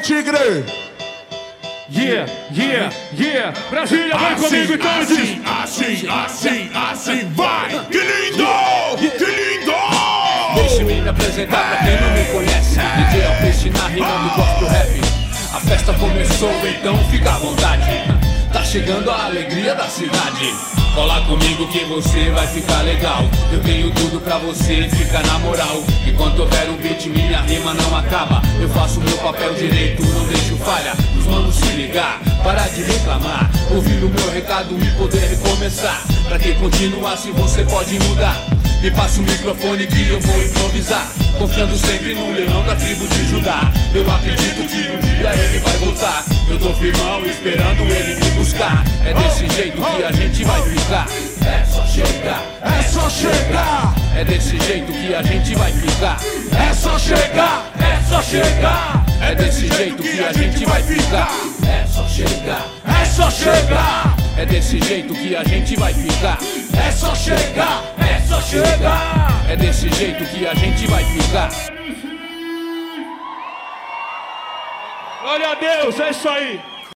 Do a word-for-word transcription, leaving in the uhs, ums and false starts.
Tigre. Yeah, yeah, yeah. Brasília, vem assim, comigo então. Assim, assim, assim, assim, vai. Que lindo, que lindo. Deixe-me me apresentar pra quem não me conhece. D J Alpiste na rima do gospel rap. A festa começou, então fica à vontade. Tá chegando a alegria da cidade. Cola comigo que você vai ficar legal. Eu tenho tudo pra você, fica na moral. Enquanto houver um beat, minha rima não acaba. Eu faço meu papel direito, não deixo falha. Os manos se ligar, parar de reclamar. Ouvir o meu recado e poder recomeçar. Pra que continuar se você pode mudar? Me passa o microfone que eu vou improvisar. Confiando sempre no leão da tribo de Judá. Eu acredito que um dia ele vai voltar. Eu tô firmão esperando ele me buscar. É desse jeito que a gente vai ficar. É só chegar, É só chegar. é desse jeito que a gente vai ficar. É só chegar. É só chegar, é desse jeito que a gente vai ficar. É só chegar, É só chegar. é desse jeito que a gente vai ficar. É só chegar. É só chegar. É desse jeito que a gente vai ficar. Glória a Deus, é isso aí.